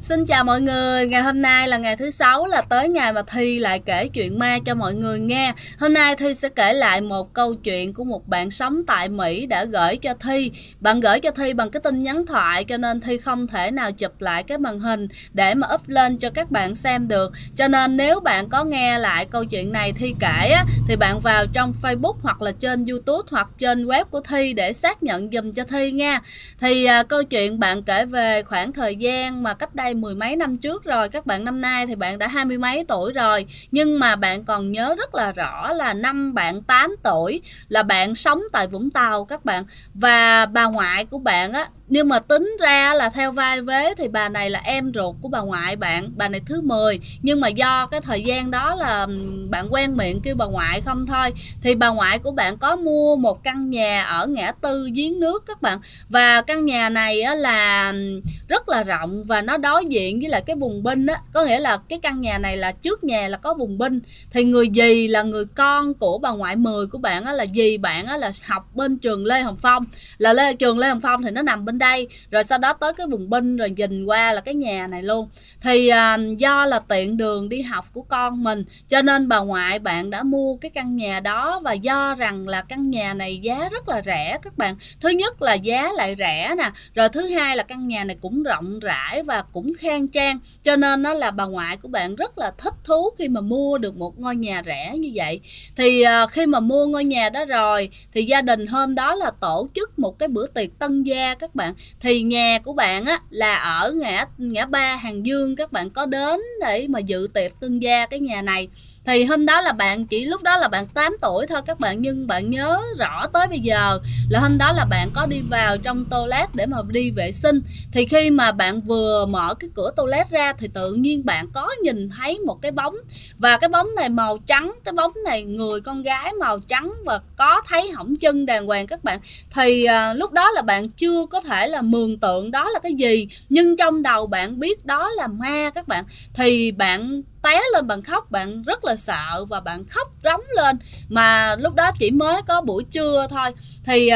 Xin chào mọi người, ngày hôm nay là ngày thứ sáu, là tới ngày mà Thi lại kể chuyện ma cho mọi người nghe. Hôm nay Thi sẽ kể lại một câu chuyện của một bạn sống tại Mỹ đã gửi cho Thi. Bạn gửi cho Thi bằng cái tin nhắn thoại cho nên Thi không thể nào chụp lại cái màn hình để mà up lên cho các bạn xem được. Cho nên nếu bạn có nghe lại câu chuyện này Thi kể á, thì bạn vào trong Facebook hoặc là trên YouTube hoặc trên web của Thi để xác nhận giùm cho Thi nha. Thì câu chuyện bạn kể về khoảng thời gian mà cách đây mười mấy năm trước rồi. Các bạn năm nay thì bạn đã 20 mấy tuổi rồi, nhưng mà bạn còn nhớ rất là rõ là năm bạn 8 tuổi là bạn sống tại Vũng Tàu các bạn. Và bà ngoại của bạn á, nhưng mà tính ra là theo vai vế thì bà này là em ruột của bà ngoại bạn, bà này thứ 10. Nhưng mà do cái thời gian đó là bạn quen miệng kêu bà ngoại không thôi, thì bà ngoại của bạn có mua một căn nhà ở ngã tư giếng nước các bạn. Và căn nhà này á là rất là rộng và nó đối diện với lại cái bùng binh á, có nghĩa là cái căn nhà này là trước nhà là có bùng binh. Thì người dì là người con của bà ngoại 10 của bạn á, là dì bạn á là học bên trường Lê Hồng Phong, là trường Lê Hồng Phong thì nó nằm bên đây, rồi sau đó tới cái bùng binh rồi nhìn qua là cái nhà này luôn. Thì do là tiện đường đi học của con mình cho nên bà ngoại bạn đã mua cái căn nhà đó, và do rằng là căn nhà này giá rất là rẻ các bạn. Thứ nhất là giá lại rẻ nè, rồi thứ hai là căn nhà này cũng rộng rãi và cũng khang trang, cho nên nó là bà ngoại của bạn rất là thích thú khi mà mua được một ngôi nhà rẻ như vậy. Thì khi mà mua ngôi nhà đó rồi thì gia đình hôm đó là tổ chức một cái bữa tiệc tân gia các bạn. Thì nhà của bạn á là ở ngã ba Hàng Dương, các bạn có đến để mà dự tiệc tân gia cái nhà này. Thì hôm đó là bạn chỉ lúc đó là bạn 8 tuổi thôi các bạn, nhưng bạn nhớ rõ tới bây giờ là hôm đó là bạn có đi vào trong toilet để mà đi vệ sinh. Thì khi mà bạn vừa mở cái cửa toilet ra thì tự nhiên bạn có nhìn thấy một cái bóng, và cái bóng này màu trắng, cái bóng này người con gái màu trắng và có thấy hõng chân đàng hoàng các bạn. Thì lúc đó là bạn chưa có thể là mường tượng đó là cái gì, nhưng trong đầu bạn biết đó là ma các bạn. Thì bạn té lên, bạn khóc, bạn rất là sợ và bạn khóc rống lên. Mà lúc đó chỉ mới có buổi trưa thôi. Thì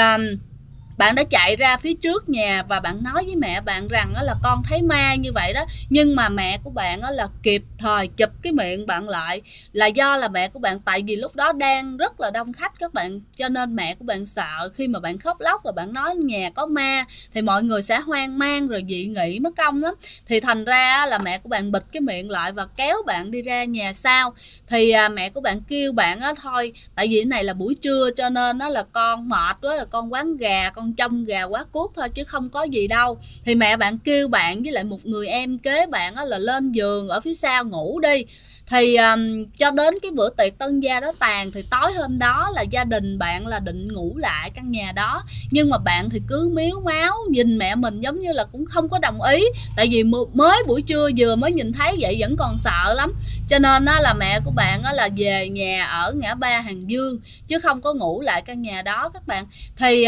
bạn đã chạy ra phía trước nhà và bạn nói với mẹ bạn rằng là con thấy ma như vậy đó. Nhưng mà mẹ của bạn là kịp thời chụp cái miệng bạn lại, là do là mẹ của bạn, tại vì lúc đó đang rất là đông khách các bạn, cho nên mẹ của bạn sợ khi mà bạn khóc lóc và bạn nói nhà có ma thì mọi người sẽ hoang mang rồi dị nghị mất công lắm. Thì thành ra là mẹ của bạn bịt cái miệng lại và kéo bạn đi ra nhà sau. Thì mẹ của bạn kêu bạn thôi, tại vì cái này là buổi trưa cho nên nó là con mệt quá, là con quán gà, con trông gà quá cuốc thôi chứ không có gì đâu. Thì mẹ bạn kêu bạn với lại một người em kế bạn là lên giường ở phía sau ngủ đi. Thì cho đến cái bữa tiệc tân gia đó tàn thì tối hôm đó là gia đình bạn là định ngủ lại căn nhà đó, nhưng mà bạn thì cứ miếu máu nhìn mẹ mình giống như là cũng không có đồng ý, tại vì mới buổi trưa vừa mới nhìn thấy vậy vẫn còn sợ lắm. Cho nên là mẹ của bạn là về nhà ở ngã ba Hàng Dương chứ không có ngủ lại căn nhà đó các bạn. Thì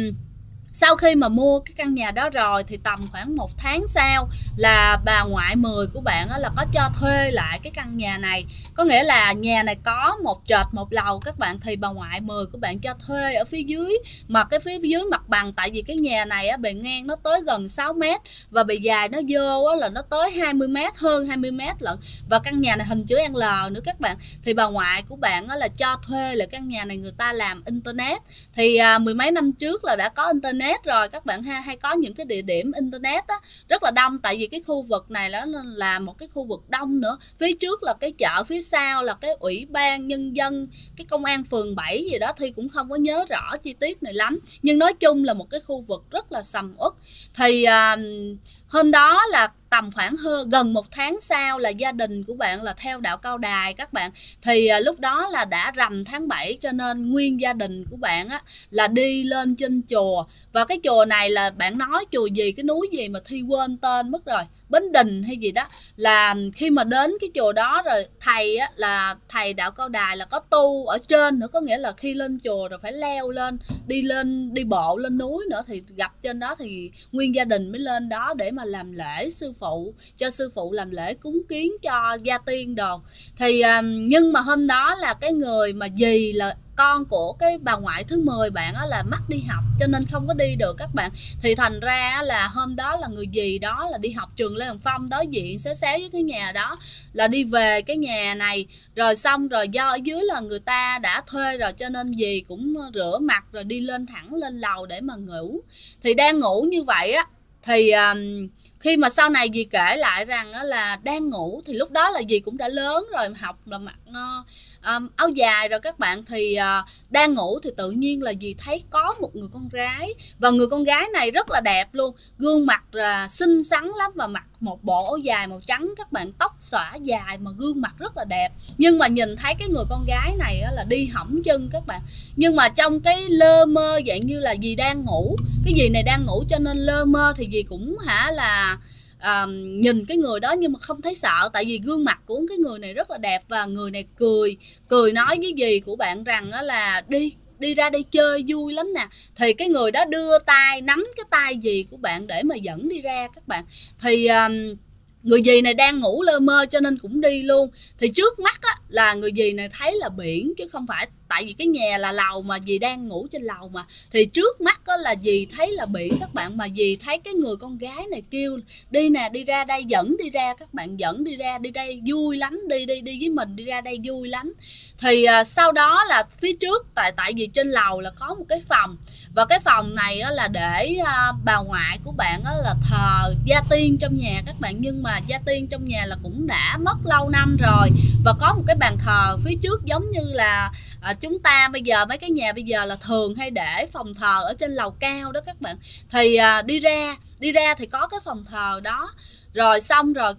sau khi mà mua cái căn nhà đó rồi thì tầm khoảng 1 tháng sau là bà ngoại 10 của bạn là có cho thuê lại cái căn nhà này. Có nghĩa là nhà này có một trệt một lầu các bạn, thì bà ngoại 10 của bạn cho thuê ở phía dưới, mà cái phía dưới mặt bằng, tại vì cái nhà này bề ngang nó tới gần 6 mét và bề dài nó vô là nó tới 20 mét, hơn 20 mét lận. Và căn nhà này hình chữ L nữa các bạn. Thì bà ngoại của bạn là cho thuê lại căn nhà này, người ta làm internet. Thì mười mấy năm trước là đã có internet rồi các bạn ha, hay có những cái địa điểm internet rất là đông, tại vì cái khu vực này nó là một cái khu vực đông nữa. Phía trước là cái chợ, phía sau là cái ủy ban nhân dân, cái công an phường 7 gì đó, thì cũng không có nhớ rõ chi tiết này lắm, nhưng nói chung là một cái khu vực rất là sầm uất. Thì hôm đó là tầm khoảng gần 1 tháng sau là gia đình của bạn là theo đạo Cao Đài các bạn. Thì lúc đó là đã rằm tháng 7 cho nên nguyên gia đình của bạn là đi lên trên chùa. Và cái chùa này là bạn nói chùa gì, cái núi gì mà Thi quên tên mất rồi, Bến Đình hay gì đó. Là khi mà đến cái chùa đó rồi thầy là thầy đạo Cao Đài là có tu ở trên nữa, có nghĩa là khi lên chùa rồi phải leo lên, đi bộ lên núi nữa, thì gặp trên đó thì nguyên gia đình mới lên đó để mà làm lễ sư phụ, cho sư phụ làm lễ cúng kiến cho gia tiên đồ. Thì nhưng mà hôm đó là cái người mà dì là con của cái bà ngoại thứ 10 bạn á là mắc đi học cho nên không có đi được các bạn. Thì thành ra là hôm đó là người dì đó là đi học trường Lê Hồng Phong đối diện xéo xéo với cái nhà đó, là đi về cái nhà này rồi xong rồi do ở dưới là người ta đã thuê rồi cho nên dì cũng rửa mặt rồi đi lên thẳng lên lầu để mà ngủ. Thì đang ngủ như vậy á thì khi mà sau này dì kể lại rằng là đang ngủ thì lúc đó là dì cũng đã lớn rồi, học là mặc áo dài rồi các bạn. Thì đang ngủ thì tự nhiên là dì thấy có một người con gái, và người con gái này rất là đẹp luôn, gương mặt xinh xắn lắm và mặc một bộ áo dài màu trắng các bạn, tóc xõa dài mà gương mặt rất là đẹp. Nhưng mà nhìn thấy cái người con gái này là đi hõm chân các bạn, nhưng mà trong cái lơ mơ dạng như là dì đang ngủ, cái dì này đang ngủ cho nên lơ mơ thì dì cũng nhìn cái người đó nhưng mà không thấy sợ, tại vì gương mặt của cái người này rất là đẹp. Và người này cười nói với dì của bạn rằng là đi ra đây chơi vui lắm nè. Thì cái người đó đưa tay nắm cái tay dì của bạn để mà dẫn đi ra các bạn. Thì người dì này đang ngủ lơ mơ cho nên cũng đi luôn. Thì trước mắt á, là người dì này thấy là biển chứ không phải, tại vì cái nhà là lầu mà dì đang ngủ trên lầu mà. Thì trước mắt á, là dì thấy là biển các bạn, mà dì thấy cái người con gái này kêu đi nè, đi ra đây, dẫn đi ra các bạn, dẫn đi ra, đi đây vui lắm, đi với mình, đi ra đây vui lắm. Thì sau đó là phía trước, tại vì trên lầu là có một cái phòng, và cái phòng này á, là để bà ngoại của bạn á, là thờ gia tiên trong nhà các bạn. Nhưng mà gia tiên trong nhà là cũng đã mất lâu năm rồi, và có một cái bàn thờ phía trước, giống như là chúng ta bây giờ mấy cái nhà bây giờ là thường hay để phòng thờ ở trên lầu cao đó các bạn. Thì đi ra thì có cái phòng thờ đó. Rồi xong rồi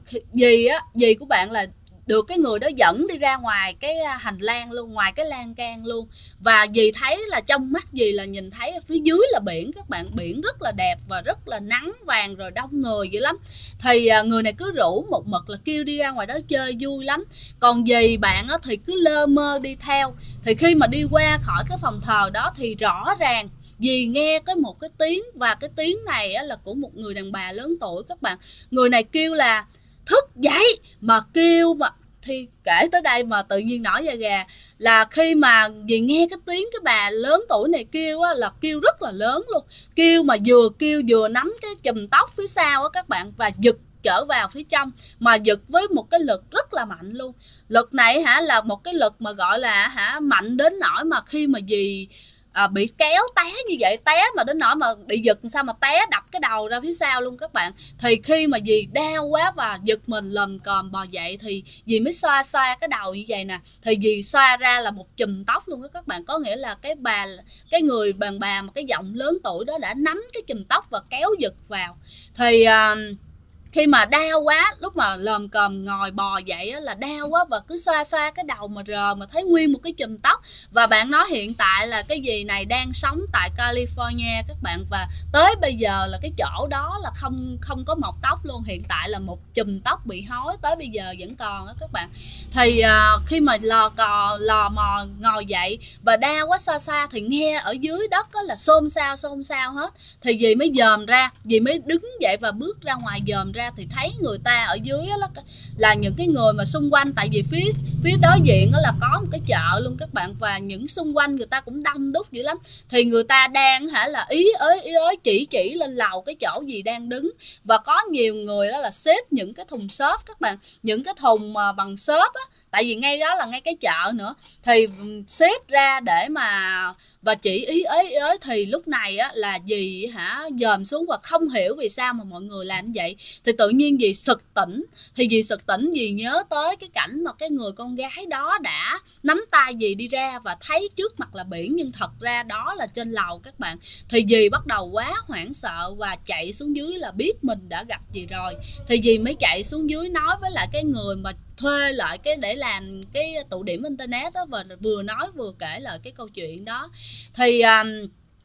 dì của bạn là được cái người đó dẫn đi ra ngoài cái hành lang luôn, ngoài cái lan can luôn. Và dì thấy là trong mắt dì là nhìn thấy ở phía dưới là biển các bạn, biển rất là đẹp và rất là nắng vàng rồi đông người dữ lắm. Thì người này cứ rủ một mực là kêu đi ra ngoài đó chơi vui lắm. Còn dì bạn thì cứ lơ mơ đi theo. Thì khi mà đi qua khỏi cái phòng thờ đó thì rõ ràng dì nghe một cái tiếng, và cái tiếng này là của một người đàn bà lớn tuổi các bạn. Người này kêu là thức dậy, mà kêu mà thì kể tới đây mà tự nhiên nổi da gà. Là khi mà dì nghe cái tiếng cái bà lớn tuổi này kêu là kêu rất là lớn luôn, kêu mà vừa kêu vừa nắm cái chùm tóc phía sau các bạn, và giật trở vào phía trong, mà giật với một cái lực rất là mạnh luôn. Lực này là một cái lực mà gọi là mạnh đến nỗi mà khi mà dì bị kéo té như vậy, té mà đến nỗi mà bị giật sao mà té đập cái đầu ra phía sau luôn các bạn. Thì khi mà dì đau quá và giật mình lồm cồm bò dậy thì dì mới xoa cái đầu như vậy nè. Thì dì xoa ra là một chùm tóc luôn đó các bạn, có nghĩa là cái người đàn bà mà cái giọng lớn tuổi đó đã nắm cái chùm tóc và kéo giật vào. Thì khi mà đau quá, lúc mà lồm cồm ngồi bò dậy là đau quá, và cứ xoa cái đầu mà rờ mà thấy nguyên một cái chùm tóc. Và bạn nói hiện tại là cái dì này đang sống tại California các bạn, và tới bây giờ là cái chỗ đó là không có mọc tóc luôn. Hiện tại là một chùm tóc bị hói tới bây giờ vẫn còn đó các bạn. Thì khi mà lò mò ngồi dậy và đau quá xoa thì nghe ở dưới đất là xôn xao hết. Thì dì mới dòm ra, dì mới đứng dậy và bước ra ngoài dòm ra thì thấy người ta ở dưới là những cái người mà xung quanh, tại vì phía đối diện là có một cái chợ luôn các bạn, và những xung quanh người ta cũng đông đúc dữ lắm. Thì người ta đang là ý ới chỉ lên lầu cái chỗ gì đang đứng, và có nhiều người đó là xếp những cái thùng xốp các bạn, những cái thùng mà bằng xốp á, tại vì ngay đó là ngay cái chợ nữa, thì xếp ra để mà và chỉ ý ới. Thì lúc này là dì dòm xuống và không hiểu vì sao mà mọi người làm như vậy. Thì tự nhiên dì sực tỉnh. Thì dì sực tỉnh, dì nhớ tới cái cảnh mà cái người con gái đó đã nắm tay dì đi ra và thấy trước mặt là biển, nhưng thật ra đó là trên lầu các bạn. Thì dì bắt đầu quá hoảng sợ và chạy xuống dưới là biết mình đã gặp gì rồi. Thì dì mới chạy xuống dưới nói với lại cái người mà thuê lại cái để làm cái tụ điểm internet đó, và vừa nói vừa kể lại cái câu chuyện đó. Thì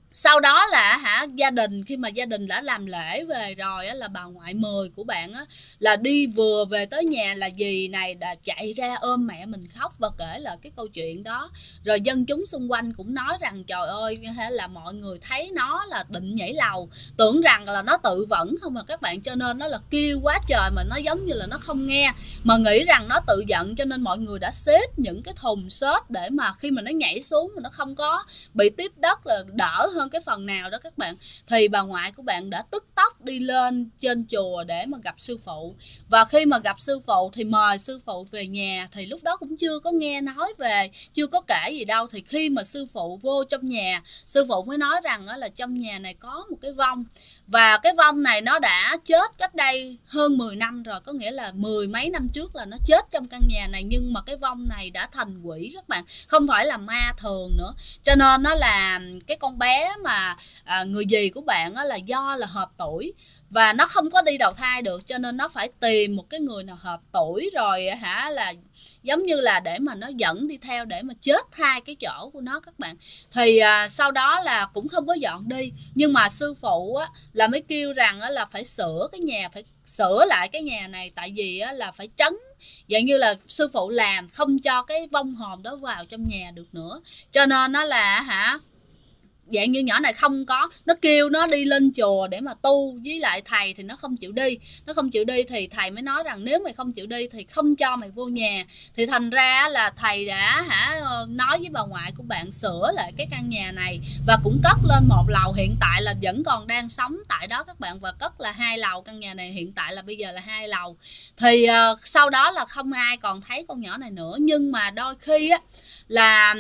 Sau đó là gia đình, khi mà gia đình đã làm lễ về rồi á, là bà ngoại 10 của bạn á, là đi vừa về tới nhà là dì này đã chạy ra ôm mẹ mình khóc và kể lại cái câu chuyện đó. Rồi dân chúng xung quanh cũng nói rằng trời ơi, là mọi người thấy nó là định nhảy lầu, tưởng rằng là nó tự vẫn không mà các bạn, cho nên nó là kêu quá trời mà nó giống như là nó không nghe, mà nghĩ rằng nó tự giận, cho nên mọi người đã xếp những cái thùng xốp để mà khi mà nó nhảy xuống mà nó không có bị tiếp đất, là đỡ hơn cái phần nào đó các bạn. Thì bà ngoại của bạn đã tức tốc đi lên trên chùa để mà gặp sư phụ, và khi mà gặp sư phụ thì mời sư phụ về nhà, thì lúc đó cũng chưa có nghe nói về, chưa có kể gì đâu. Thì khi mà sư phụ vô trong nhà, sư phụ mới nói rằng là trong nhà này có một cái vong, và cái vong này nó đã chết cách đây hơn 10 năm rồi, có nghĩa là 10 mấy năm trước là nó chết trong căn nhà này, nhưng mà cái vong này đã thành quỷ các bạn, không phải là ma thường nữa. Cho nên nó là cái con bé mà người dì của bạn là do là hợp tuổi và nó không có đi đầu thai được, cho nên nó phải tìm một cái người nào hợp tuổi rồi là giống như là để mà nó dẫn đi theo để mà chết thai cái chỗ của nó các bạn. Thì sau đó là cũng không có dọn đi, nhưng mà sư phụ là mới kêu rằng là phải sửa cái nhà, phải sửa lại cái nhà này, tại vì là phải trấn, dạng như là sư phụ làm không cho cái vong hồn đó vào trong nhà được nữa. Cho nên nó là dạng như nhỏ này không có, nó kêu nó đi lên chùa để mà tu với lại thầy thì nó không chịu đi. Nó không chịu đi thì thầy mới nói rằng nếu mày không chịu đi thì không cho mày vô nhà. Thì thành ra là thầy đã nói với bà ngoại của bạn sửa lại cái căn nhà này và cũng cất lên một lầu, hiện tại là vẫn còn đang sống tại đó các bạn, và cất là 2 lầu. Căn nhà này hiện tại là bây giờ là 2 lầu. Thì sau đó là không ai còn thấy con nhỏ này nữa. Nhưng mà đôi khi là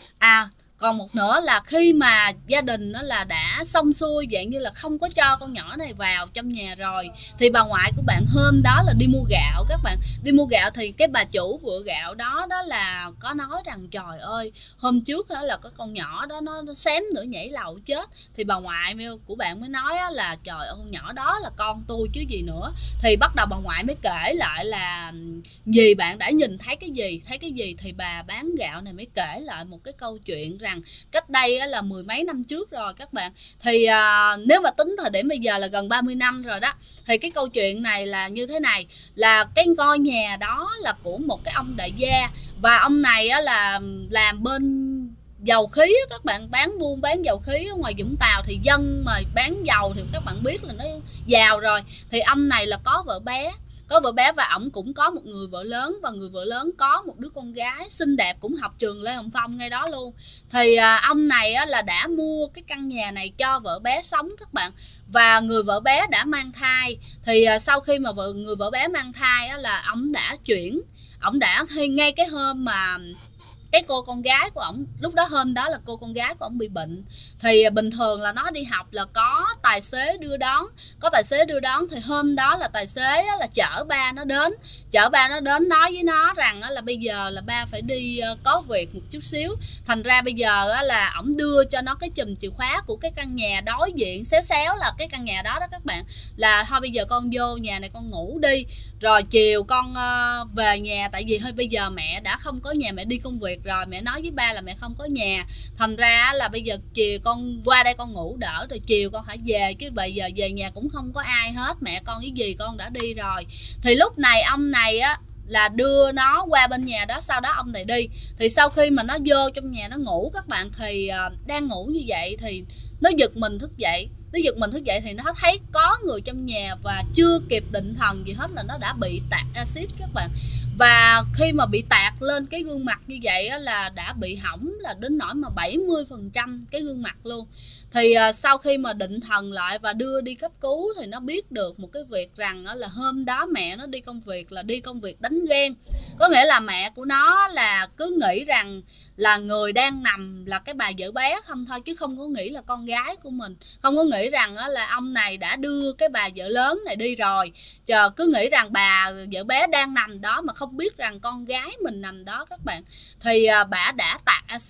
còn một nữa là khi mà gia đình nó là đã xong xuôi, dạng như là không có cho con nhỏ này vào trong nhà rồi, thì bà ngoại của bạn hôm đó là đi mua gạo các bạn. Đi mua gạo thì cái bà chủ vựa gạo đó là có nói rằng trời ơi, hôm trước là có con nhỏ đó nó xém nữa nhảy lầu chết. Thì bà ngoại của bạn mới nói là trời ơi, con nhỏ đó là con tôi chứ gì nữa. Thì bắt đầu bà ngoại mới kể lại là dì bạn đã nhìn thấy cái gì. Thì bà bán gạo này mới kể lại một cái câu chuyện rằng cách đây là 10 mấy năm trước rồi các bạn. Thì nếu mà tính thời điểm bây giờ là gần 30 năm rồi đó. Thì cái câu chuyện này là như thế này, là cái ngôi nhà đó là của một cái ông đại gia, và ông này là làm bên dầu khí các bạn, buôn bán dầu khí ở ngoài Vũng Tàu. Thì dân mà bán dầu thì các bạn biết là nó giàu rồi. Thì ông này là có vợ bé, và ổng cũng có một người vợ lớn, và người vợ lớn có một đứa con gái xinh đẹp cũng học trường Lê Hồng Phong ngay đó luôn. Thì ông này là đã mua cái căn nhà này cho vợ bé sống các bạn, và người vợ bé đã mang thai. Thì sau khi mà người vợ bé mang thai là ổng đã ngay cái hôm mà cái cô con gái của ổng, lúc đó hôm đó là cô con gái của ổng bị bệnh. Thì bình thường là nó đi học là có tài xế đưa đón, thì hôm đó là tài xế là chở ba nó đến nói với nó rằng là bây giờ là ba phải đi có việc một chút xíu. Thành ra bây giờ là ổng đưa cho nó cái chùm chìa khóa của cái căn nhà đối diện xéo là cái căn nhà đó các bạn, là thôi bây giờ con vô nhà này con ngủ đi, rồi chiều con về nhà, tại vì thôi bây giờ mẹ đã không có nhà, mẹ đi công việc rồi, mẹ nói với ba là mẹ không có nhà. Thành ra là bây giờ chiều con qua đây con ngủ đỡ, rồi chiều con phải về, chứ bây giờ về nhà cũng không có ai hết, mẹ con với dì con đã đi rồi. Thì lúc này ông này là đưa nó qua bên nhà đó, sau đó ông này đi. Thì sau khi mà nó vô trong nhà nó ngủ các bạn, thì đang ngủ như vậy thì nó giật mình thức dậy. Thì nó thấy có người trong nhà, và chưa kịp định thần gì hết là nó đã bị tạt axit các bạn. Và khi mà bị tạt lên cái gương mặt như vậy là đã bị hỏng là đến nỗi mà 70% cái gương mặt luôn. Thì sau khi mà định thần lại và đưa đi cấp cứu thì nó biết được một cái việc rằng là hôm đó mẹ nó đi công việc đánh ghen. Có nghĩa là mẹ của nó là cứ nghĩ rằng là người đang nằm là cái bà vợ bé không thôi, chứ không có nghĩ là con gái của mình, không có nghĩ rằng là ông này đã đưa cái bà vợ lớn này đi rồi. Cứ nghĩ rằng bà vợ bé đang nằm đó mà không biết rằng con gái mình nằm đó các bạn. Thì bà đã tạt axit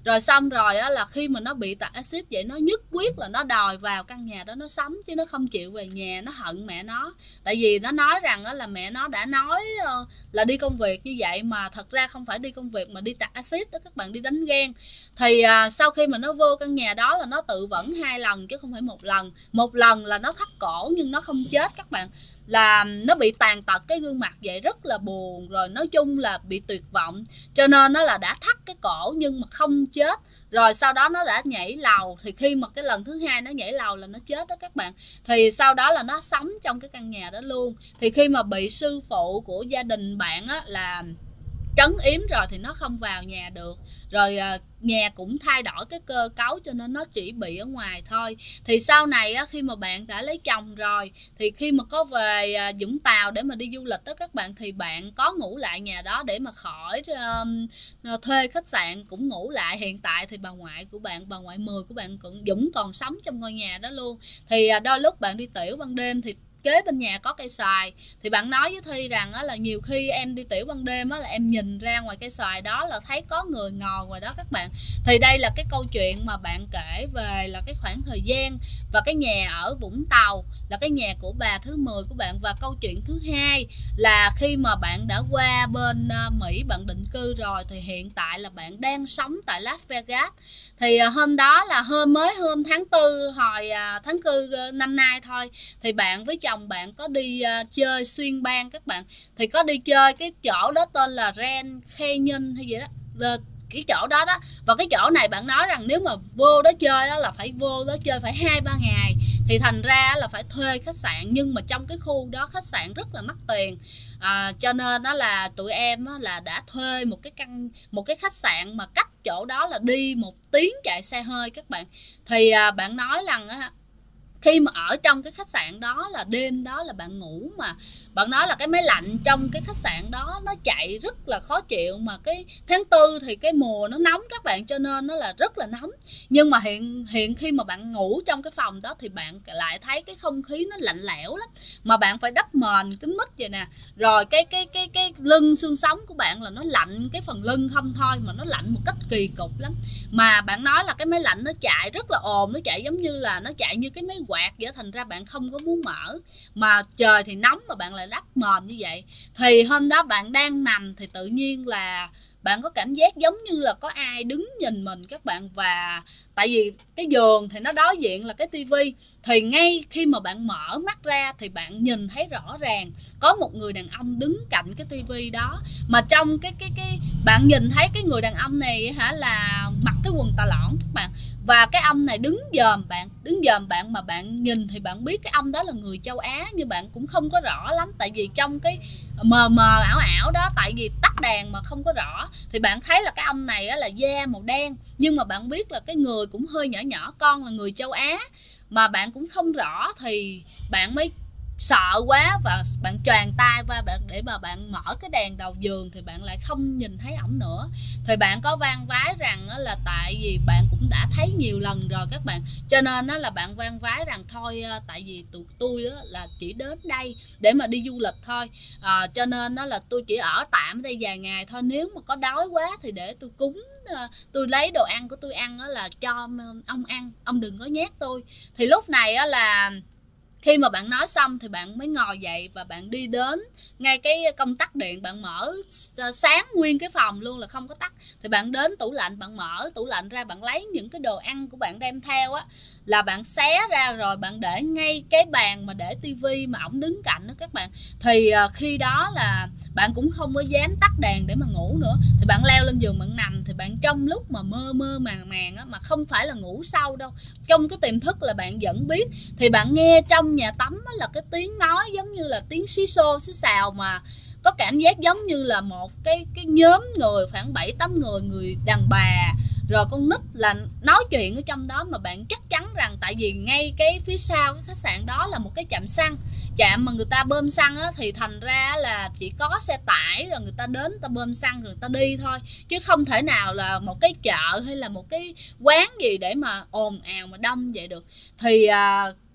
Rồi xong rồi á, là khi mà nó bị tạt axit vậy nó nhất quyết là nó đòi vào căn nhà đó nó sống, chứ nó không chịu về nhà, nó hận mẹ nó. Tại vì nó nói rằng á, là mẹ nó đã nói là đi công việc như vậy, mà thật ra không phải đi công việc mà đi tạt axit đó các bạn, đi đánh ghen. Thì sau khi mà nó vô căn nhà đó là nó tự vẫn 2 lần chứ không phải 1 lần. 1 lần là nó thắt cổ nhưng nó không chết các bạn, là nó bị tàn tật cái gương mặt vậy, rất là buồn, rồi nói chung là bị tuyệt vọng, cho nên nó là đã thắt cái cổ nhưng mà không chết. Rồi sau đó nó đã nhảy lầu, thì khi mà cái lần thứ 2 nó nhảy lầu là nó chết đó các bạn. Thì sau đó là nó sống trong cái căn nhà đó luôn. Thì khi mà bị sư phụ của gia đình bạn á là trấn yếm rồi thì nó không vào nhà được. Rồi nhà cũng thay đổi cái cơ cấu cho nên nó chỉ bị ở ngoài thôi. Thì sau này á, khi mà bạn đã lấy chồng rồi, thì khi mà có về Vũng Tàu để mà đi du lịch đó các bạn, thì bạn có ngủ lại nhà đó để mà khỏi thuê khách sạn, cũng ngủ lại. Hiện tại thì bà ngoại của bạn, bà ngoại 10 của bạn cũng Dũng còn sống trong ngôi nhà đó luôn. Thì đôi lúc bạn đi tiểu ban đêm thì kế bên nhà có cây xoài, thì bạn nói với Thi rằng á, là nhiều khi em đi tiểu ban đêm á, là em nhìn ra ngoài cây xoài đó là thấy có người ngồi ngoài đó các bạn. Thì đây là cái câu chuyện mà bạn kể về là cái khoảng thời gian và cái nhà ở Vũng Tàu, là cái nhà của bà thứ 10 của bạn. Và câu chuyện thứ hai là khi mà bạn đã qua bên Mỹ bạn định cư rồi, thì hiện tại là bạn đang sống tại Las Vegas. Thì hôm đó là mới hôm tháng 4 hồi tháng 4 năm nay thôi, thì bạn với chồng bạn có đi chơi xuyên bang các bạn. Thì có đi chơi cái chỗ đó tên là Grand Canyon hay gì đó, cái chỗ đó đó. Và cái chỗ này bạn nói rằng nếu mà vô đó chơi đó là phải vô đó chơi phải 2-3 ngày, thì thành ra là phải thuê khách sạn. Nhưng mà trong cái khu đó khách sạn rất là mắc tiền, cho nên đó là tụi em là đã thuê một cái khách sạn mà cách chỗ đó là đi 1 tiếng chạy xe hơi các bạn. Thì bạn nói rằng khi mà ở trong cái khách sạn đó là đêm đó là bạn ngủ, mà bạn nói là cái máy lạnh trong cái khách sạn đó nó chạy rất là khó chịu. Mà cái tháng 4 thì cái mùa nó nóng các bạn, cho nên nó là rất là nóng. Nhưng mà hiện khi mà bạn ngủ trong cái phòng đó thì bạn lại thấy cái không khí nó lạnh lẽo lắm, mà bạn phải đắp mền kín mít vậy nè. Rồi cái lưng xương sống của bạn là nó lạnh cái phần lưng không thôi, mà nó lạnh một cách kỳ cục lắm. Mà bạn nói là cái máy lạnh nó chạy rất là ồn, nó chạy giống như là nó chạy như cái máy quạt vậy, thành ra bạn không có muốn mở. Mà trời thì nóng mà bạn lại đắp mền như vậy. Thì hôm đó bạn đang nằm thì tự nhiên là bạn có cảm giác giống như là có ai đứng nhìn mình các bạn. Và tại vì cái giường thì nó đối diện là cái tivi, thì ngay khi mà bạn mở mắt ra thì bạn nhìn thấy rõ ràng có một người đàn ông đứng cạnh cái tivi đó. Mà trong cái bạn nhìn thấy cái người đàn ông này là mặc cái quần tà lõn các bạn. Và cái ông này đứng dòm bạn, mà bạn nhìn thì bạn biết cái ông đó là người châu Á, nhưng bạn cũng không có rõ lắm, tại vì trong cái mờ mờ ảo ảo đó, tại vì tắt đèn mà không có rõ. Thì bạn thấy là cái ông này là da màu đen, nhưng mà bạn biết là cái người cũng hơi nhỏ nhỏ con, là người châu Á, mà bạn cũng không rõ. Thì bạn mới sợ quá và bạn choàng tay qua để mà bạn mở cái đèn đầu giường, thì bạn lại không nhìn thấy ổng nữa. Thì bạn có van vái rằng là tại vì bạn cũng đã thấy nhiều lần rồi các bạn, cho nên là bạn van vái rằng thôi tại vì tụi tôi là chỉ đến đây để mà đi du lịch thôi, cho nên là tôi chỉ ở tạm ở đây vài ngày thôi. Nếu mà có đói quá thì để tôi cúng, tôi lấy đồ ăn của tôi ăn là cho ông ăn, ông đừng có nhát tôi. Thì lúc này là khi mà bạn nói xong thì bạn mới ngồi dậy và bạn đi đến ngay cái công tắc điện, bạn mở sáng nguyên cái phòng luôn là không có tắt. Thì bạn đến tủ lạnh, bạn mở tủ lạnh ra, bạn lấy những cái đồ ăn của bạn đem theo là bạn xé ra, rồi bạn để ngay cái bàn mà để tivi mà ổng đứng cạnh đó các bạn. Thì khi đó là bạn cũng không có dám tắt đèn để mà ngủ nữa, thì bạn leo lên giường bạn nằm. Thì bạn trong lúc mà mơ mơ màng màng mà không phải là ngủ sâu đâu, trong cái tiềm thức là bạn vẫn biết. Thì bạn nghe trong nhà tắm là cái tiếng nói giống như là tiếng xí xô xí xào, mà có cảm giác giống như là một cái nhóm người khoảng 7-8 người đàn bà rồi con nít là nói chuyện ở trong đó. Mà bạn chắc chắn rằng tại vì ngay cái phía sau cái khách sạn đó là một cái trạm xăng, trạm mà người ta bơm xăng thì thành ra là chỉ có xe tải rồi người ta đến người ta bơm xăng rồi người ta đi thôi, chứ không thể nào là một cái chợ hay là một cái quán gì để mà ồn ào mà đông vậy được. Thì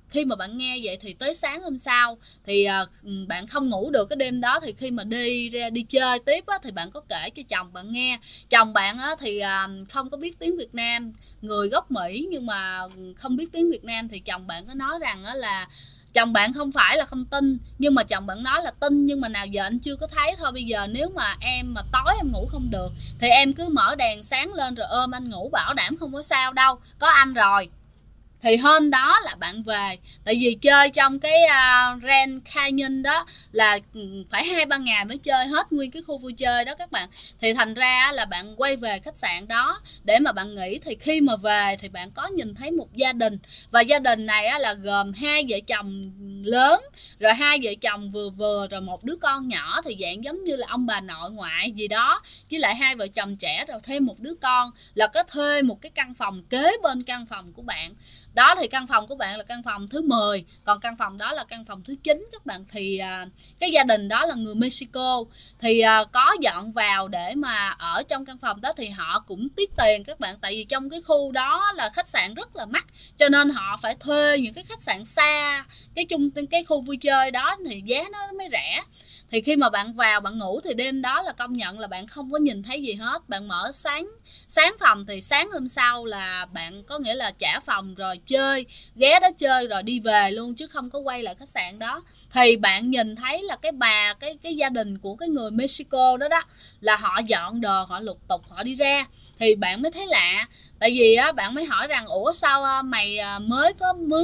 khi mà bạn nghe vậy thì tới sáng hôm sau thì bạn không ngủ được cái đêm đó, thì khi mà đi ra đi chơi tiếp á, thì bạn có kể cho chồng bạn nghe. Chồng bạn á, thì không có biết tiếng Việt Nam, người gốc Mỹ nhưng mà không biết tiếng Việt Nam, thì chồng bạn có nói rằng á, là chồng bạn không phải là không tin, nhưng mà chồng bạn nói là tin nhưng mà nào giờ anh chưa có thấy thôi. Bây giờ nếu mà em mà tối em ngủ không được thì em cứ mở đèn sáng lên rồi ôm anh ngủ, bảo đảm không có sao đâu, có anh rồi. Thì hôm đó là bạn về, tại vì chơi trong cái Grand Canyon đó là phải 2-3 ngày mới chơi hết nguyên cái khu vui chơi đó các bạn. Thì thành ra là bạn quay về khách sạn đó để mà bạn nghỉ. Thì khi mà về thì bạn có nhìn thấy một gia đình, và gia đình này là gồm 2 vợ chồng lớn, rồi 2 vợ chồng vừa vừa, rồi một đứa con nhỏ, thì dạng giống như là ông bà nội ngoại gì đó, với lại 2 vợ chồng trẻ, rồi thêm một đứa con, là có thuê một cái căn phòng kế bên căn phòng của bạn. Đó thì căn phòng của bạn là căn phòng thứ 10, còn căn phòng đó là căn phòng thứ 9 các bạn. Thì cái gia đình đó là người Mexico, thì có dọn vào để mà ở trong căn phòng đó, thì họ cũng tiếc tiền các bạn, tại vì trong cái khu đó là khách sạn rất là mắc, cho nên họ phải thuê những cái khách sạn xa cái khu vui chơi đó thì giá nó mới rẻ. Thì khi mà bạn vào bạn ngủ thì đêm đó là công nhận là bạn không có nhìn thấy gì hết. Bạn mở sáng phòng thì sáng hôm sau là bạn có nghĩa là trả phòng rồi chơi, ghé đó chơi rồi đi về luôn, chứ không có quay lại khách sạn đó. Thì bạn nhìn thấy là cái gia đình của cái người Mexico đó là họ dọn đồ, họ lục tục họ đi ra. Thì bạn mới thấy lạ, tại vì á bạn mới hỏi rằng ủa sao mày mới có mướn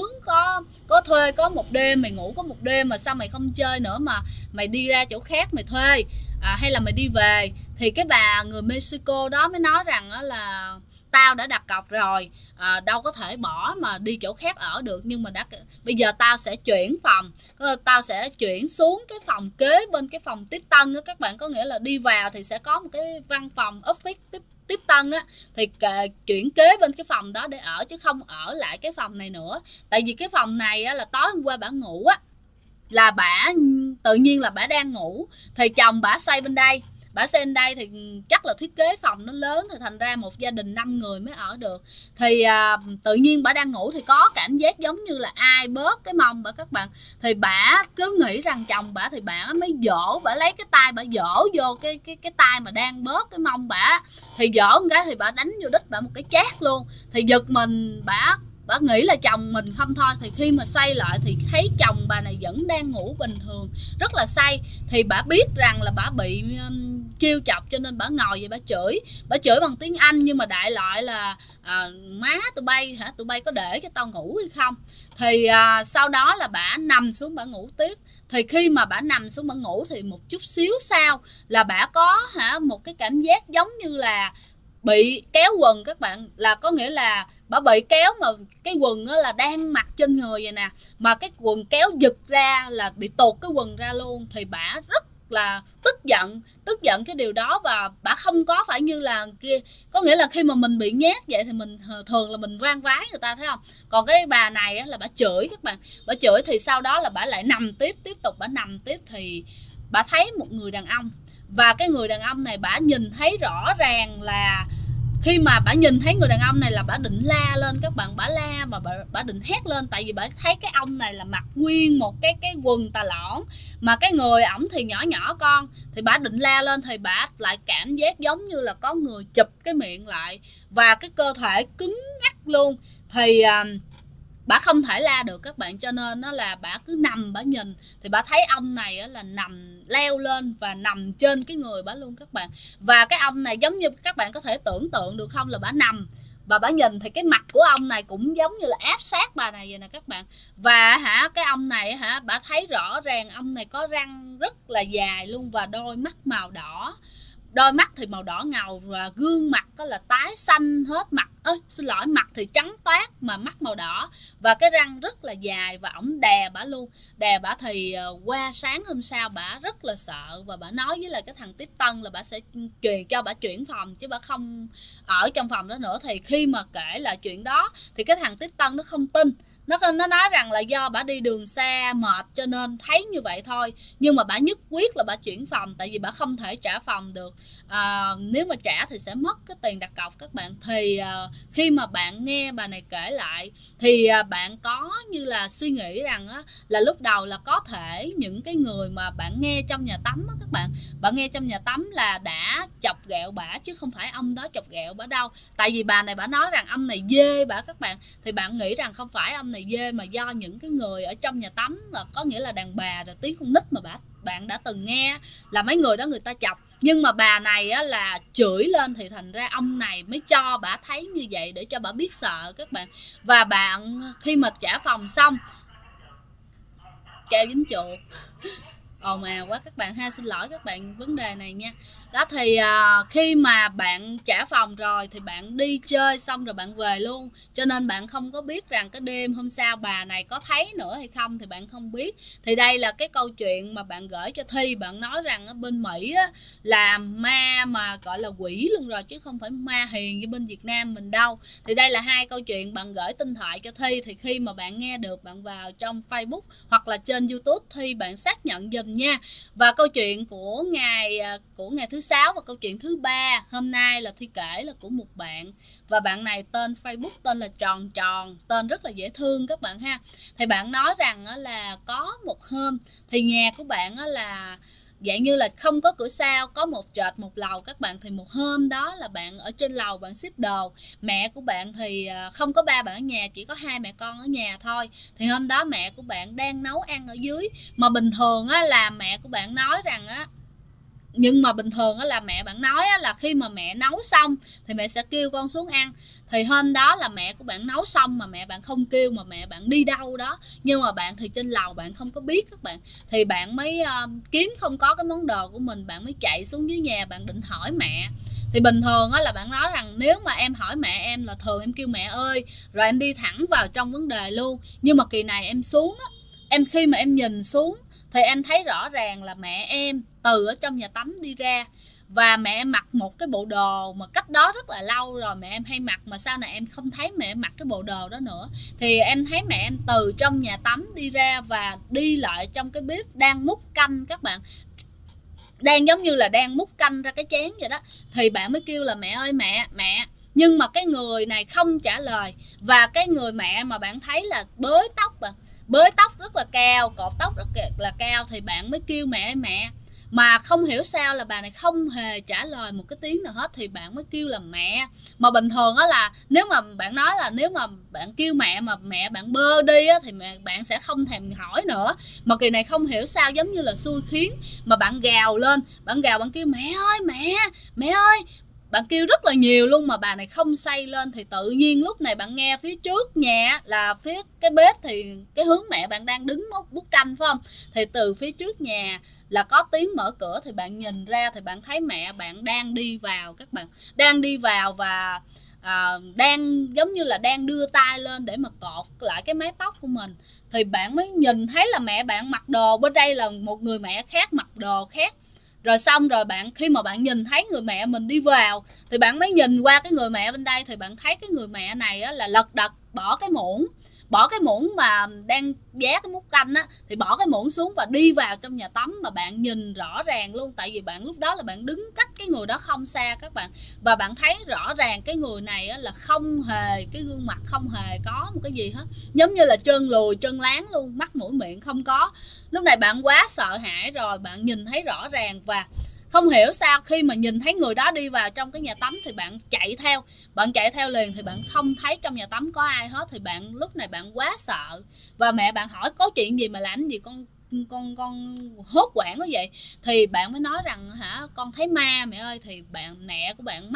có thuê có một đêm, mày ngủ có một đêm mà sao mày không chơi nữa mà mày đi ra chỗ khác mày thuê hay là mày đi về. Thì cái bà người Mexico đó mới nói rằng là tao đã đặt cọc rồi, đâu có thể bỏ mà đi chỗ khác ở được, nhưng mà bây giờ tao sẽ chuyển phòng, tao sẽ chuyển xuống cái phòng kế bên cái phòng tiếp tân đó các bạn. Có nghĩa là đi vào thì sẽ có một cái văn phòng office tiếp tân á, thì chuyển kế bên cái phòng đó để ở, chứ không ở lại cái phòng này nữa. Tại vì cái phòng này á, là tối hôm qua bả ngủ á, là bả tự nhiên là bả đang ngủ thì chồng bả xây bên đây, thì chắc là thiết kế phòng nó lớn, thì thành ra một gia đình 5 người mới ở được. Thì tự nhiên bả đang ngủ thì có cảm giác giống như là ai bóp cái mông bả các bạn. Thì bả cứ nghĩ rằng chồng bả, thì bả mới dỗ, bả lấy cái tay bả dỗ vô cái tay mà đang bóp cái mông bả. Thì dỗ một cái thì bả đánh vô đít bả một cái chát luôn. Thì giật mình, bả nghĩ là chồng mình không thôi. Thì khi mà xoay lại thì thấy chồng bà này vẫn đang ngủ bình thường, rất là say. Thì bả biết rằng là bả bị trêu chọc, cho nên bả ngồi vậy bả chửi bằng tiếng Anh, nhưng mà đại loại là má tụi bay hả, tụi bay có để cho tao ngủ hay không. Thì sau đó là bả nằm xuống bả ngủ tiếp. Thì khi mà bả nằm xuống bả ngủ thì một chút xíu sau là bả có một cái cảm giác giống như là bị kéo quần các bạn. Là có nghĩa là bà bị kéo mà cái quần là đang mặc trên người vậy nè, mà cái quần kéo giật ra là bị tuột cái quần ra luôn. Thì bà rất là tức giận cái điều đó, và bà không có phải như là kia. Có nghĩa là khi mà mình bị nhát vậy thì mình thường là mình van vái người ta, thấy không. Còn cái bà này là bà chửi các bạn, bà chửi thì sau đó là bà lại nằm tiếp tục bà nằm tiếp. Thì bà thấy một người đàn ông, và cái người đàn ông này bà nhìn thấy rõ ràng là khi mà bà nhìn thấy người đàn ông này là bà định la lên các bạn. Bà la mà bà định hét lên, tại vì bà thấy cái ông này là mặc nguyên một cái quần tà lõn, mà cái người ổng thì nhỏ nhỏ con. Thì bà định la lên thì bà lại cảm giác giống như là có người chụp cái miệng lại, và cái cơ thể cứng ngắc luôn. Thì bà không thể la được các bạn, cho nên nó là bà cứ nằm bà nhìn. Thì bà thấy ông này là nằm leo lên và nằm trên cái người bà luôn các bạn. Và cái ông này giống như các bạn có thể tưởng tượng được không, là bà nằm và bà nhìn thì cái mặt của ông này cũng giống như là áp sát bà này vậy nè các bạn. Và cái ông này bà thấy rõ ràng ông này có răng rất là dài luôn, và đôi mắt màu đỏ. Đôi mắt thì màu đỏ ngầu, và gương mặt có là tái xanh hết mặt. Mặt thì trắng toát mà mắt màu đỏ, và cái răng rất là dài. Và ổng đè bả luôn. Đè bả thì qua sáng hôm sau bả rất là sợ, và bả nói với lại cái thằng tiếp tân là bả sẽ cho bả chuyển phòng, chứ bả không ở trong phòng đó nữa. Thì khi mà kể lại chuyện đó thì cái thằng tiếp tân nó không tin. Nó nói rằng là do bả đi đường xa mệt cho nên thấy như vậy thôi, nhưng mà bả nhất quyết là bả chuyển phòng, tại vì bả không thể trả phòng được. nếu mà trả thì sẽ mất cái tiền đặt cọc các bạn. Thì khi mà bạn nghe bà này kể lại thì bạn có như là suy nghĩ rằng là lúc đầu là có thể những cái người mà bạn nghe trong nhà tắm các bạn nghe trong nhà tắm là đã chọc ghẹo bả, chứ không phải ông đó chọc ghẹo bả đâu. Tại vì bà này bả nói rằng ông này dê bả các bạn, thì bạn nghĩ rằng không phải ông này dê mà do những cái người ở trong nhà tắm, là có nghĩa là đàn bà rồi tiếng con nít mà bạn đã từng nghe là mấy người đó người ta chọc. Nhưng mà bà này là chửi lên thì thành ra ông này mới cho bả thấy như vậy để cho bả biết sợ các bạn. Và bạn khi mà trả phòng xong, keo dính chuột ồn ào quá các bạn ha, xin lỗi các bạn vấn đề này nha. Đó thì khi mà bạn trả phòng rồi thì bạn đi chơi xong rồi bạn về luôn, cho nên bạn không có biết rằng cái đêm hôm sau bà này có thấy nữa hay không thì bạn không biết. Thì đây là cái câu chuyện mà bạn gửi cho Thi. Bạn nói rằng ở bên Mỹ là ma mà gọi là quỷ luôn rồi, chứ không phải ma hiền như bên Việt Nam mình đâu. Thì đây là hai câu chuyện bạn gửi tinh thoại cho Thi. Thì khi mà bạn nghe được, bạn vào trong Facebook hoặc là trên YouTube Thi, bạn xác nhận giùm nha. Và câu chuyện của ngày thứ Sáu và câu chuyện thứ ba hôm nay là Thi kể là của một bạn, và bạn này tên Facebook tên là Tròn Tròn, tên rất là dễ thương các bạn ha. Thì bạn nói rằng là có một hôm thì nhà của bạn là dạng như là không có cửa sau, có một trệt một lầu các bạn. Thì một hôm đó là bạn ở trên lầu bạn ship đồ, mẹ của bạn thì không có ba bạn ở nhà, chỉ có hai mẹ con ở nhà thôi. Thì hôm đó mẹ của bạn đang nấu ăn ở dưới, mà bình thường là mẹ của bạn nói rằng nhưng mà bình thường là mẹ bạn nói là khi mà mẹ nấu xong thì mẹ sẽ kêu con xuống ăn. Thì hôm đó là mẹ của bạn nấu xong mà mẹ bạn không kêu, mà mẹ bạn đi đâu đó, nhưng mà bạn thì trên lầu bạn không có biết các bạn. Thì bạn mới kiếm không có cái món đồ của mình, bạn mới chạy xuống dưới nhà, bạn định hỏi mẹ. Thì bình thường là bạn nói rằng nếu mà em hỏi mẹ em là thường em kêu mẹ ơi rồi em đi thẳng vào trong vấn đề luôn. Nhưng mà kỳ này em xuống em khi mà em nhìn xuống thì em thấy rõ ràng là mẹ em từ ở trong nhà tắm đi ra, và mẹ em mặc một cái bộ đồ mà cách đó rất là lâu rồi mẹ em hay mặc, mà sau này em không thấy mẹ em mặc cái bộ đồ đó nữa. Thì em thấy mẹ em từ trong nhà tắm đi ra và đi lại trong cái bếp đang múc canh các bạn, đang giống như là đang múc canh ra cái chén vậy đó. Thì bạn mới kêu là mẹ ơi mẹ. Nhưng mà cái người này không trả lời. Và cái người mẹ mà bạn thấy là bới tóc rất là cao, cột tóc rất là cao. Thì bạn mới kêu mẹ ơi mẹ, mà không hiểu sao là bà này không hề trả lời một cái tiếng nào hết. Thì bạn mới kêu là mẹ. Mà bình thường là nếu mà bạn nói là nếu mà bạn kêu mẹ mà mẹ bạn bơ đi thì bạn sẽ không thèm hỏi nữa. Mà kỳ này không hiểu sao giống như là xui khiến mà bạn gào lên, bạn kêu mẹ ơi mẹ ơi, bạn kêu rất là nhiều luôn mà bà này không xoay lên. Thì tự nhiên lúc này bạn nghe phía trước nhà là phía cái bếp, thì cái hướng mẹ bạn đang đứng bút canh phải không, thì từ phía trước nhà là có tiếng mở cửa. Thì bạn nhìn ra thì bạn thấy mẹ bạn đang đi vào các bạn, đang đi vào và đang giống như là đang đưa tay lên để mà cột lại cái mái tóc của mình. Thì bạn mới nhìn thấy là mẹ bạn mặc đồ, bên đây là một người mẹ khác mặc đồ khác. Rồi xong rồi khi mà bạn nhìn thấy người mẹ mình đi vào thì bạn mới nhìn qua cái người mẹ bên đây, thì bạn thấy cái người mẹ này là lật đật bỏ cái muỗng mà đang giá cái múc canh thì bỏ cái muỗng xuống và đi vào trong nhà tắm. Mà bạn nhìn rõ ràng luôn, tại vì bạn lúc đó là bạn đứng cách cái người đó không xa các bạn, và bạn thấy rõ ràng cái người này là không hề, cái gương mặt không hề có một cái gì hết, giống như là trơn lùi trơn láng luôn, mắt mũi miệng không có. Lúc này bạn quá sợ hãi rồi, bạn nhìn thấy rõ ràng và không hiểu sao khi mà nhìn thấy người đó đi vào trong cái nhà tắm thì bạn chạy theo liền. Thì bạn không thấy trong nhà tắm có ai hết. Thì bạn lúc này bạn quá sợ, và mẹ bạn hỏi có chuyện gì mà làm gì con hốt hoảng quá vậy. Thì bạn mới nói rằng con thấy ma mẹ ơi. Thì mẹ của bạn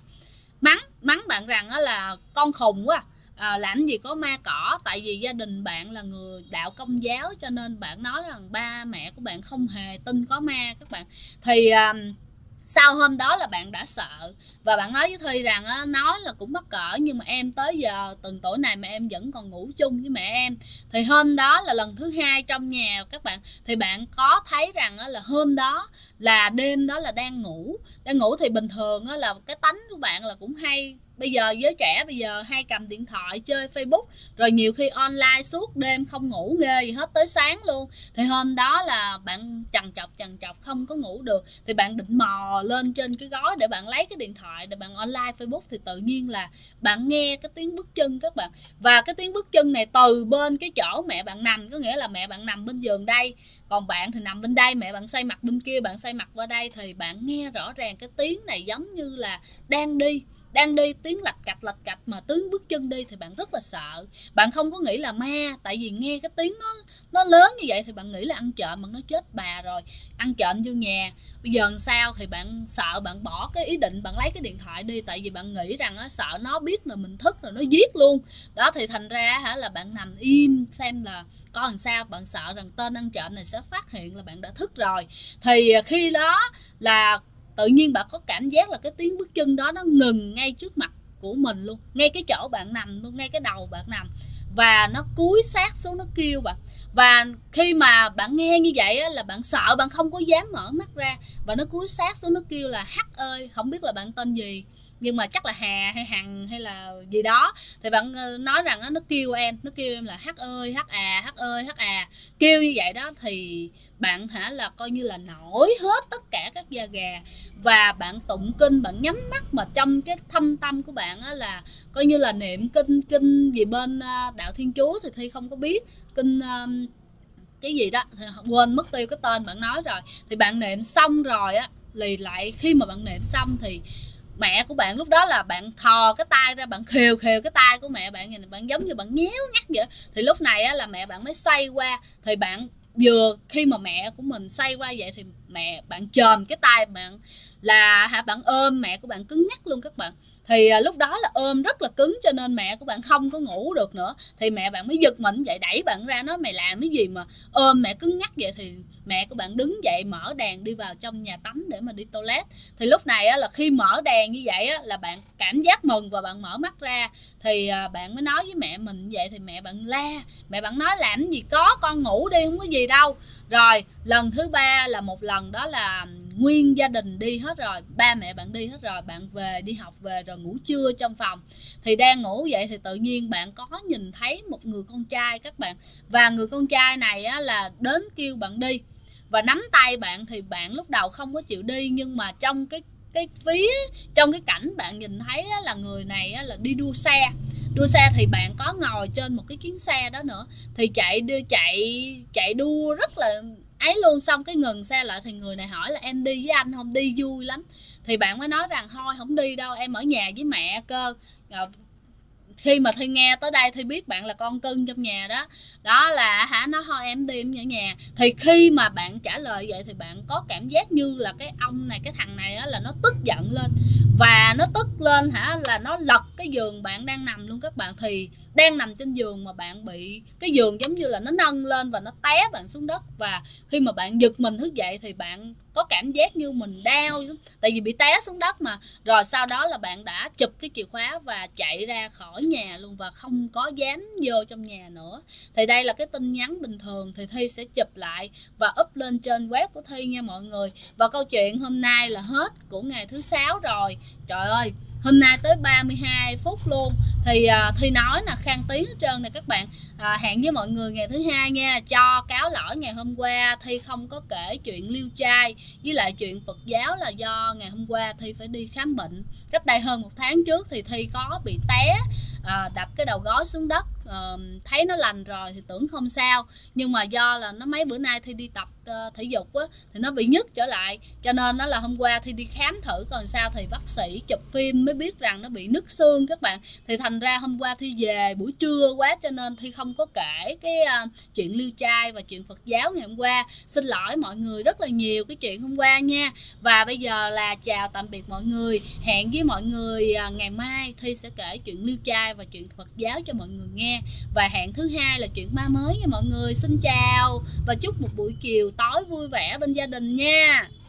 mắng bạn rằng là con khùng quá, làm gì có ma cỏ. Tại vì gia đình bạn là người đạo Công giáo, cho nên bạn nói rằng ba mẹ của bạn không hề tin có ma các bạn. Thì sau hôm đó là bạn đã sợ, và bạn nói với Thi rằng nói là cũng mắc cỡ, nhưng mà em tới giờ từng tuổi này mà em vẫn còn ngủ chung với mẹ em. Thì hôm đó là lần thứ hai trong nhà các bạn. Thì bạn có thấy rằng là hôm đó là đêm đó là đang ngủ. Thì bình thường là cái tánh của bạn là cũng hay bây giờ giới trẻ bây giờ hay cầm điện thoại chơi Facebook, rồi nhiều khi online suốt đêm không ngủ ghê gì hết tới sáng luôn. Thì hôm đó là bạn trằn trọc không có ngủ được, thì bạn định mò lên trên cái gối để bạn lấy cái điện thoại để bạn online Facebook, thì tự nhiên là bạn nghe cái tiếng bước chân các bạn. Và cái tiếng bước chân này từ bên cái chỗ mẹ bạn nằm, có nghĩa là mẹ bạn nằm bên giường đây, còn bạn thì nằm bên đây, mẹ bạn xoay mặt bên kia, bạn xoay mặt qua đây, thì bạn nghe rõ ràng cái tiếng này giống như là đang đi tiếng lạch cạch mà tiếng bước chân đi, thì bạn rất là sợ. Bạn không có nghĩ là ma, tại vì nghe cái tiếng nó lớn như vậy thì bạn nghĩ là ăn trộm. Bạn nói chết bà rồi, ăn trộm vô nhà, bây giờ làm sao? Thì bạn sợ, bạn bỏ cái ý định bạn lấy cái điện thoại đi, tại vì bạn nghĩ rằng sợ nó biết là mình thức rồi nó giết luôn đó. Thì thành ra là bạn nằm im xem là coi làm sao. Bạn sợ rằng tên ăn trộm này sẽ phát hiện là bạn đã thức rồi. Thì khi đó là tự nhiên bạn có cảm giác là cái tiếng bước chân đó nó ngừng ngay trước mặt của mình luôn, ngay cái chỗ bạn nằm luôn, ngay cái đầu bạn nằm, và nó cúi sát xuống nó kêu bạn. Và khi mà bạn nghe như vậy á, là bạn sợ, bạn không có dám mở mắt ra, và nó cúi sát xuống nó kêu là Hắc ơi. Không biết là bạn tên gì, nhưng mà chắc là Hà hay Hằng hay là gì đó. Thì bạn nói rằng nó kêu em là Hắc ơi, Hắc à, Hắc ơi, Hắc à, kêu như vậy đó. Thì bạn là coi như là nổi hết tất cả các da gà, và bạn tụng kinh, bạn nhắm mắt, mà trong cái thâm tâm của bạn là coi như là niệm kinh gì bên đạo Thiên Chúa thì Thi không có biết, kinh cái gì đó thì quên mất tiêu cái tên bạn nói rồi. Thì bạn niệm xong rồi á, lì lại khi mà bạn niệm xong thì mẹ của bạn lúc đó là bạn thò cái tay ra, bạn khều cái tay của mẹ bạn, nhìn bạn giống như bạn nhéo nhắc vậy. Thì lúc này á, là mẹ bạn mới xoay qua, thì bạn vừa khi mà mẹ của mình xoay qua vậy thì mẹ bạn chồm cái tay bạn là bạn ôm mẹ của bạn cứng nhắc luôn các bạn. Thì lúc đó là ôm rất là cứng, cho nên mẹ của bạn không có ngủ được nữa. Thì mẹ bạn mới giật mình vậy, đẩy bạn ra, nói mày làm cái gì mà ôm mẹ cứng nhắc vậy. Thì mẹ của bạn đứng dậy mở đèn đi vào trong nhà tắm để mà đi toilet. Thì lúc này á, là khi mở đèn như vậy á, là bạn cảm giác mừng và bạn mở mắt ra. Thì bạn mới nói với mẹ mình vậy, thì mẹ bạn la, mẹ bạn nói làm gì có, con ngủ đi không có gì đâu. Rồi lần thứ ba là một lần đó là nguyên gia đình đi hết rồi, ba mẹ bạn đi hết rồi, bạn về đi học về rồi ngủ trưa trong phòng. Thì đang ngủ vậy thì tự nhiên bạn có nhìn thấy một người con trai các bạn. Và người con trai này á, là đến kêu bạn đi và nắm tay bạn. Thì bạn lúc đầu không có chịu đi, nhưng mà trong cái trong cái cảnh bạn nhìn thấy á, là người này á, là đi đua xe thì bạn có ngồi trên một cái chuyến xe đó nữa. Thì chạy đua rất là ấy luôn. Xong cái ngừng xe lại thì người này hỏi là em đi với anh không, đi vui lắm. Thì bạn mới nói rằng thôi không đi đâu, em ở nhà với mẹ cơ. Khi mà Thi nghe tới đây Thi biết bạn là con cưng trong nhà đó. Đó là nó thôi em đi em ở nhà. Thì khi mà bạn trả lời vậy thì bạn có cảm giác như là cái ông này, cái thằng này á, là nó tức giận lên. Và nó tức lên là nó lật cái giường bạn đang nằm luôn các bạn. Thì đang nằm trên giường mà bạn bị cái giường giống như là nó nâng lên và nó té bạn xuống đất. Và khi mà bạn giật mình thức dậy thì bạn có cảm giác như mình đau, tại vì bị té xuống đất mà. Rồi sau đó là bạn đã chụp cái chìa khóa và chạy ra khỏi nhà luôn, và không có dám vô trong nhà nữa. Thì đây là cái tin nhắn bình thường, thì Thi sẽ chụp lại và up lên trên web của Thi nha mọi người. Và câu chuyện hôm nay là hết của ngày thứ 6 rồi. Trời ơi, hôm nay tới 32 phút luôn. Thì Thi nói là khang tiếng hết trơn nè các bạn. Hẹn với mọi người ngày thứ 2 nha. Cho cáo lỗi ngày hôm qua Thi không có kể chuyện liêu trai với lại chuyện Phật giáo, là do ngày hôm qua Thi phải đi khám bệnh. Cách đây hơn 1 tháng trước thì Thi có bị té, đập cái đầu gối xuống đất. Thấy nó lành rồi thì tưởng không sao, nhưng mà do là nó mấy bữa nay Thi đi tập thể dục á, thì nó bị nhức trở lại. Cho nên nó là hôm qua Thi đi khám thử còn sao, thì bác sĩ chụp phim mới biết rằng nó bị nứt xương các bạn. Thì thành ra hôm qua Thi về buổi trưa quá, cho nên Thi không có kể cái chuyện liêu trai và chuyện Phật giáo ngày hôm qua. Xin lỗi mọi người rất là nhiều cái chuyện hôm qua nha. Và bây giờ là chào tạm biệt mọi người. Hẹn với mọi người ngày mai Thi sẽ kể chuyện liêu trai và chuyện Phật giáo cho mọi người nghe. Và hẹn thứ 2 là chuyện ma mới nha mọi người. Xin chào và chúc một buổi chiều tối vui vẻ bên gia đình nha.